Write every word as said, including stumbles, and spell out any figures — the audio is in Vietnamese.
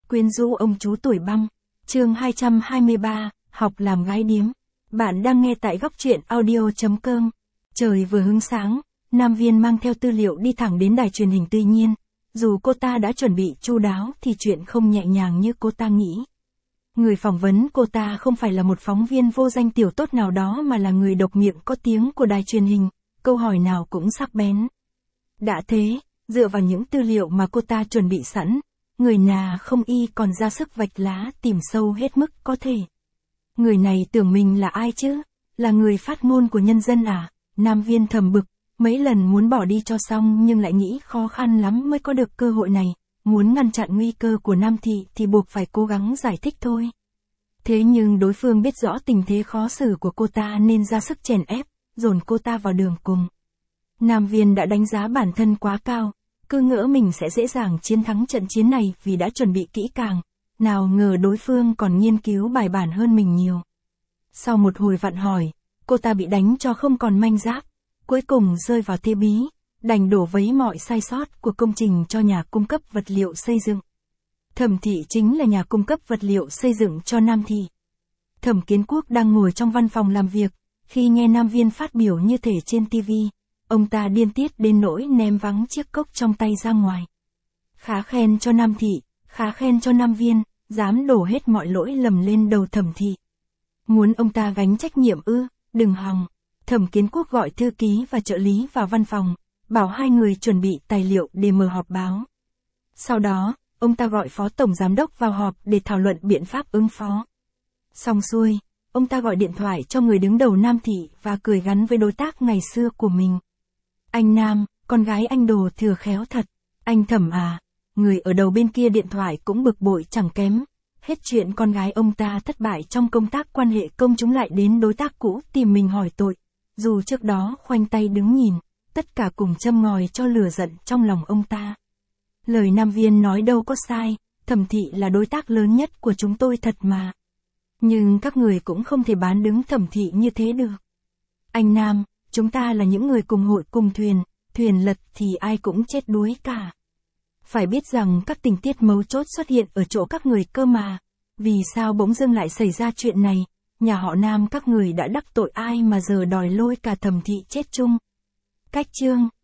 quyến rũ ông chú tuổi băng. Chương hai trăm hai mươi ba, học làm gái điếm. Bạn đang nghe tại góc truyện audio chấm com. Trời vừa hứng sáng, Nam Viên mang theo tư liệu đi thẳng đến đài truyền hình. Tuy nhiên, dù cô ta đã chuẩn bị chu đáo thì chuyện không nhẹ nhàng như cô ta nghĩ. Người phỏng vấn cô ta không phải là một phóng viên vô danh tiểu tốt nào đó mà là người độc miệng có tiếng của đài truyền hình, câu hỏi nào cũng sắc bén. Đã thế, dựa vào những tư liệu mà cô ta chuẩn bị sẵn, người nà không y còn ra sức vạch lá tìm sâu hết mức có thể. Người này tưởng mình là ai chứ? Là người phát ngôn của nhân dân à? Nam Viên thầm bực, mấy lần muốn bỏ đi cho xong nhưng lại nghĩ khó khăn lắm mới có được cơ hội này. Muốn ngăn chặn nguy cơ của Nam Thị thì buộc phải cố gắng giải thích thôi. Thế nhưng đối phương biết rõ tình thế khó xử của cô ta nên ra sức chèn ép, dồn cô ta vào đường cùng. Nam Viên đã đánh giá bản thân quá cao, cứ ngỡ mình sẽ dễ dàng chiến thắng trận chiến này vì đã chuẩn bị kỹ càng, nào ngờ đối phương còn nghiên cứu bài bản hơn mình nhiều. Sau một hồi vặn hỏi, cô ta bị đánh cho không còn manh giáp, cuối cùng rơi vào thế bí, đành đổ vấy mọi sai sót của công trình cho nhà cung cấp vật liệu xây dựng. Thẩm Thị chính là nhà cung cấp vật liệu xây dựng cho Nam Thị. Thẩm Kiến Quốc đang ngồi trong văn phòng làm việc, khi nghe Nam Viên phát biểu như thể trên ti vi, ông ta điên tiết đến nỗi ném vắng chiếc cốc trong tay ra ngoài. Khá khen cho Nam Thị, khá khen cho Nam Viên, dám đổ hết mọi lỗi lầm lên đầu Thẩm Thị. Muốn ông ta gánh trách nhiệm ư? Đừng hòng. Thẩm Kiến Quốc gọi thư ký và trợ lý vào văn phòng, bảo hai người chuẩn bị tài liệu để mở họp báo. Sau đó, ông ta gọi phó tổng giám đốc vào họp để thảo luận biện pháp ứng phó. Xong xuôi, ông ta gọi điện thoại cho người đứng đầu Nam Thị và cười gắn với đối tác ngày xưa của mình. Anh Nam, con gái anh đồ thừa khéo thật. Anh Thẩm à. Người ở đầu bên kia điện thoại cũng bực bội chẳng kém. Hết chuyện con gái ông ta thất bại trong công tác quan hệ công chúng lại đến đối tác cũ tìm mình hỏi tội. Dù trước đó khoanh tay đứng nhìn, tất cả cùng châm ngòi cho lửa giận trong lòng ông ta. Lời Nam Viên nói đâu có sai, Thẩm Thị là đối tác lớn nhất của chúng tôi thật mà. Nhưng các người cũng không thể bán đứng Thẩm Thị như thế được. Anh Nam, chúng ta là những người cùng hội cùng thuyền, thuyền lật thì ai cũng chết đuối cả. Phải biết rằng các tình tiết mấu chốt xuất hiện ở chỗ các người cơ mà. Vì sao bỗng dưng lại xảy ra chuyện này? Nhà họ Nam các người đã đắc tội ai mà giờ đòi lôi cả Thẩm Thị chết chung? Cách chương.